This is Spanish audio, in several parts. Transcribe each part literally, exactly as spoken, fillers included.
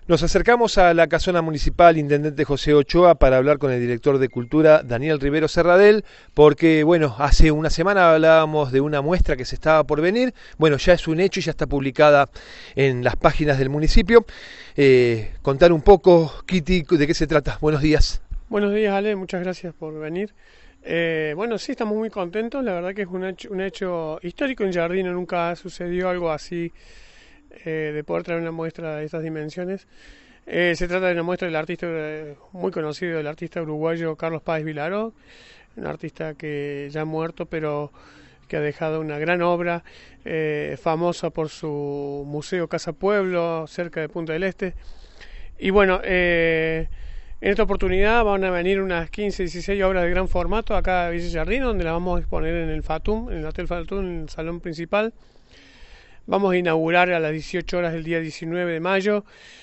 Nos acercamos a la casona municipal Intendente José Ochoa para hablar con el director de Cultura, Daniel Rivero Serradell, porque, bueno, hace una semana hablábamos de una muestra que se estaba por venir. Bueno, ya es un hecho y ya está publicada en las páginas del municipio. Eh, contar un poco, Kitty, de qué se trata. Buenos días. Buenos días, Ale, muchas gracias por venir. Eh, bueno, sí, estamos muy contentos. La verdad que es un hecho, un hecho histórico en Giardino. Nunca sucedió algo así, eh, de poder traer una muestra de estas dimensiones. Eh, se trata de una muestra del artista eh, muy conocido, el artista uruguayo Carlos Páez Vilaró, un artista que ya ha muerto, pero que ha dejado una gran obra, eh, famosa por su museo Casa Pueblo, cerca de Punta del Este. Y bueno, eh, en esta oportunidad van a venir unas quince, dieciséis obras de gran formato acá a Villa Giardino, donde las vamos a exponer en el Fatum, en el Hotel Fatum, en el salón principal. Vamos a inaugurar a las dieciocho horas del día diecinueve de mayo.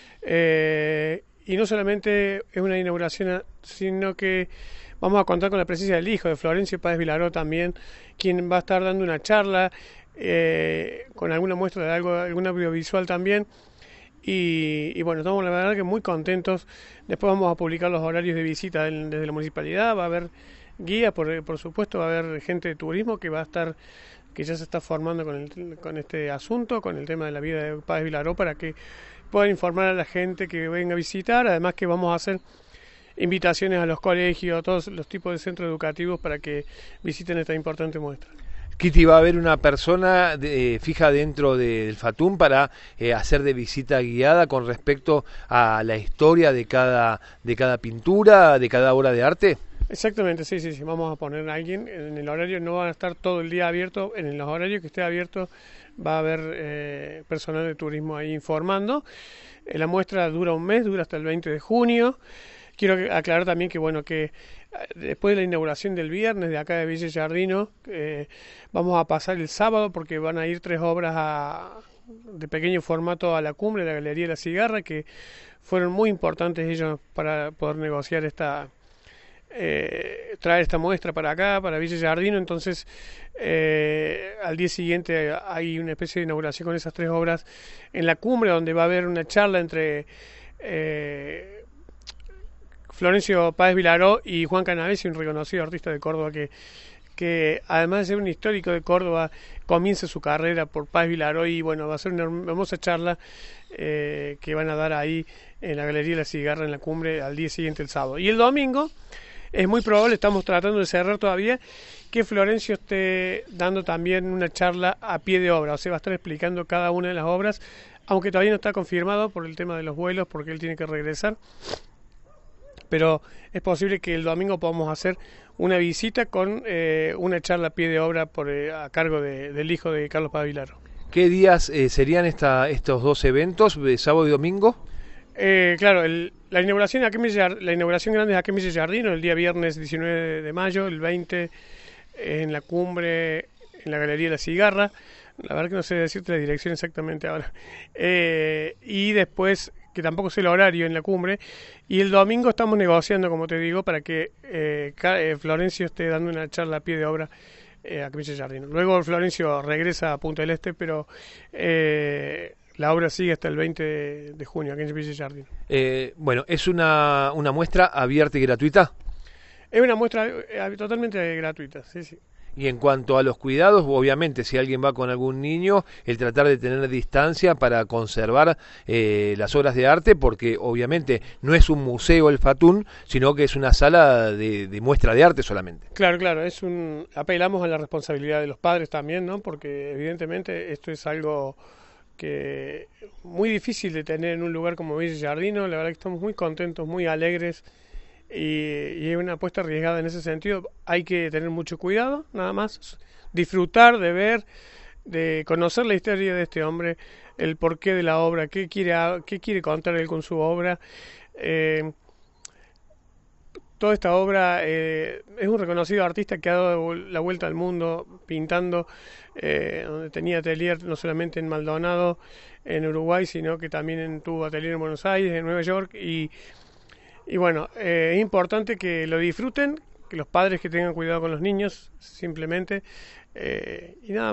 Eh, y no solamente es una inauguración, sino que vamos a contar con la presencia del hijo de Florencio Páez Vilaró también, quien va a estar dando una charla eh, con alguna muestra de algo, alguna audiovisual también. Y, y bueno, estamos la verdad que muy contentos. Después vamos a publicar los horarios de visita del, desde la municipalidad. Va a haber guía, por, por supuesto, va a haber gente de turismo que va a estar, que ya se está formando con, el, con este asunto, con el tema de la vida de Páez Vilaró, para que puedan informar a la gente que venga a visitar. Además que vamos a hacer invitaciones a los colegios, a todos los tipos de centros educativos para que visiten esta importante muestra. Kitty, va a haber una persona de, fija dentro de, del Fatum para eh, hacer de visita guiada con respecto a la historia de cada, de cada pintura, de cada obra de arte. Exactamente, sí, sí, sí, vamos a poner a alguien en el horario, no van a estar todo el día abierto, en los horarios que esté abierto va a haber eh, personal de turismo ahí informando. Eh, la muestra dura un mes, dura hasta el veinte de junio. Quiero aclarar también que, bueno, que después de la inauguración del viernes de acá de Villa Giardino, eh, vamos a pasar el sábado porque van a ir tres obras a, de pequeño formato a la cumbre de la Galería de la Cigarra, que fueron muy importantes ellos para poder negociar esta... Eh, traer esta muestra para acá, para Villa Giardino. Entonces eh, al día siguiente hay una especie de inauguración con esas tres obras en la cumbre, donde va a haber una charla entre eh, Florencio Páez Vilaró y Juan Canavesi, un reconocido artista de Córdoba que, que además de ser un histórico de Córdoba, comienza su carrera por Páez Vilaró. Y bueno, va a ser una hermosa charla eh, que van a dar ahí en la Galería de la Cigarra, en la cumbre, al día siguiente, el sábado. Y el domingo es muy probable, estamos tratando de cerrar todavía, que Florencio esté dando también una charla a pie de obra, o sea, va a estar explicando cada una de las obras, aunque todavía no está confirmado por el tema de los vuelos, porque él tiene que regresar. Pero es posible que el domingo podamos hacer una visita con eh, una charla a pie de obra por, eh, a cargo de, del hijo de Carlos Páez Vilaró. ¿Qué días eh, serían esta, estos dos eventos, de sábado y domingo? Eh, claro, el, la inauguración aquí la inauguración grande es aquí en Villa Giardino, el día viernes diecinueve de mayo, el veinte en la cumbre, en la Galería de la Cigarra. La verdad que no sé decirte la dirección exactamente ahora. Eh, y después, que tampoco sé el horario en la cumbre. Y el domingo estamos negociando, como te digo, para que eh, eh, Florencio esté dando una charla a pie de obra eh, aquí en Villa Giardino. Luego Florencio regresa a Punta del Este, pero... Eh, la obra sigue hasta el veinte de junio aquí en Villa Giardino. Eh, bueno, ¿es una, una muestra abierta y gratuita? Es una muestra eh, totalmente gratuita, sí, sí. Y en cuanto a los cuidados, obviamente, si alguien va con algún niño, el tratar de tener distancia para conservar eh, las obras de arte, porque obviamente no es un museo el Fatum, sino que es una sala de, de muestra de arte solamente. Claro, claro, es un apelamos a la responsabilidad de los padres también, ¿no? Porque evidentemente esto es algo que muy difícil de tener en un lugar como Villa Giardino. La verdad que estamos muy contentos, muy alegres, y, y es una apuesta arriesgada en ese sentido. Hay que tener mucho cuidado, nada más, disfrutar de ver, de conocer la historia de este hombre, el porqué de la obra, qué quiere, qué quiere contar él con su obra. Eh, Toda esta obra eh, es un reconocido artista que ha dado la vuelta al mundo pintando, eh, donde tenía atelier no solamente en Maldonado, en Uruguay, sino que también en, tuvo atelier en Buenos Aires, en Nueva York. Y, y bueno, eh, es importante que lo disfruten, que los padres que tengan cuidado con los niños, simplemente, eh, y nada más.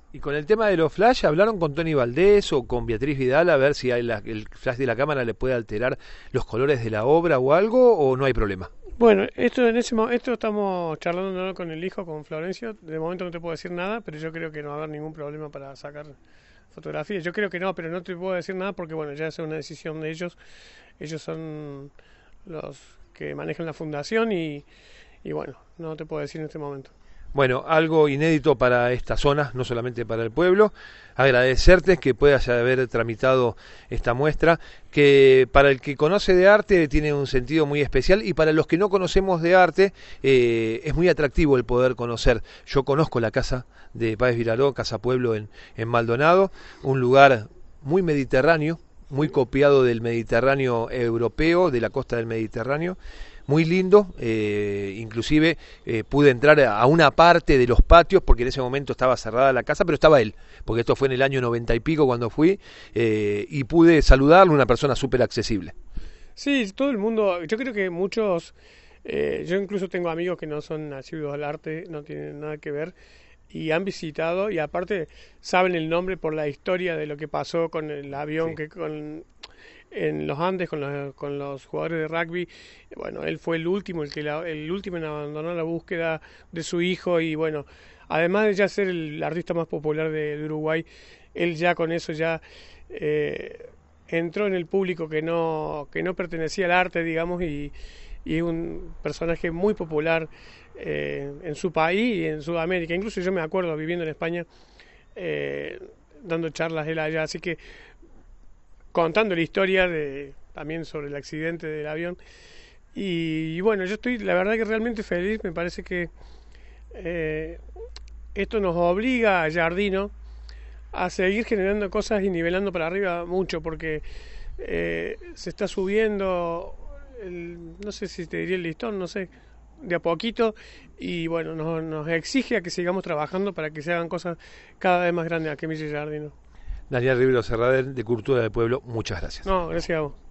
Y con el tema de los flash, ¿hablaron con Tony Valdés o con Beatriz Vidal a ver si hay la, el flash de la cámara le puede alterar los colores de la obra o algo, o no hay problema? Bueno, esto en ese mo- esto estamos charlando, ¿no?, con el hijo, con Florencio. De momento no te puedo decir nada, pero yo creo que no va a haber ningún problema para sacar fotografías. Yo creo que no, pero no te puedo decir nada porque, bueno, ya es una decisión de ellos. Ellos son los que manejan la fundación y, y bueno, no te puedo decir en este momento. Bueno, algo inédito para esta zona, no solamente para el pueblo. Agradecerte que puedas haber tramitado esta muestra, que para el que conoce de arte tiene un sentido muy especial, y para los que no conocemos de arte eh, es muy atractivo el poder conocer. Yo conozco la casa de Páez Vilaró, Casa Pueblo en, en Maldonado, un lugar muy mediterráneo, muy copiado del Mediterráneo europeo, de la costa del Mediterráneo. Muy lindo, eh, inclusive eh, pude entrar a una parte de los patios porque en ese momento estaba cerrada la casa, pero estaba él, porque esto fue en el año noventa y pico cuando fui, eh, y pude saludarle, una persona súper accesible. Sí, todo el mundo, yo creo que muchos, eh, yo incluso tengo amigos que no son nacidos al arte, no tienen nada que ver, y han visitado, y aparte saben el nombre por la historia de lo que pasó con el avión, sí, que con... en los Andes con los, con los jugadores de rugby. Bueno, él fue el último, el que la, el último en abandonar la búsqueda de su hijo, y bueno, además de ya ser el artista más popular de, de Uruguay, él ya con eso ya eh, entró en el público que no, que no pertenecía al arte, digamos, y, y es un personaje muy popular eh, en su país y en Sudamérica. Incluso yo me acuerdo viviendo en España, eh, dando charlas él allá, así que contando la historia de también sobre el accidente del avión. Y, y bueno, yo estoy la verdad que realmente feliz. Me parece que eh, esto nos obliga a Giardino a seguir generando cosas y nivelando para arriba mucho, porque eh, se está subiendo el, no sé si te diría el listón, no sé, de a poquito, y bueno, nos, nos exige a que sigamos trabajando para que se hagan cosas cada vez más grandes aquí en Villa Giardino. Daniel Rivero Serradell, de Cultura del Pueblo, muchas gracias. No, gracias a vos.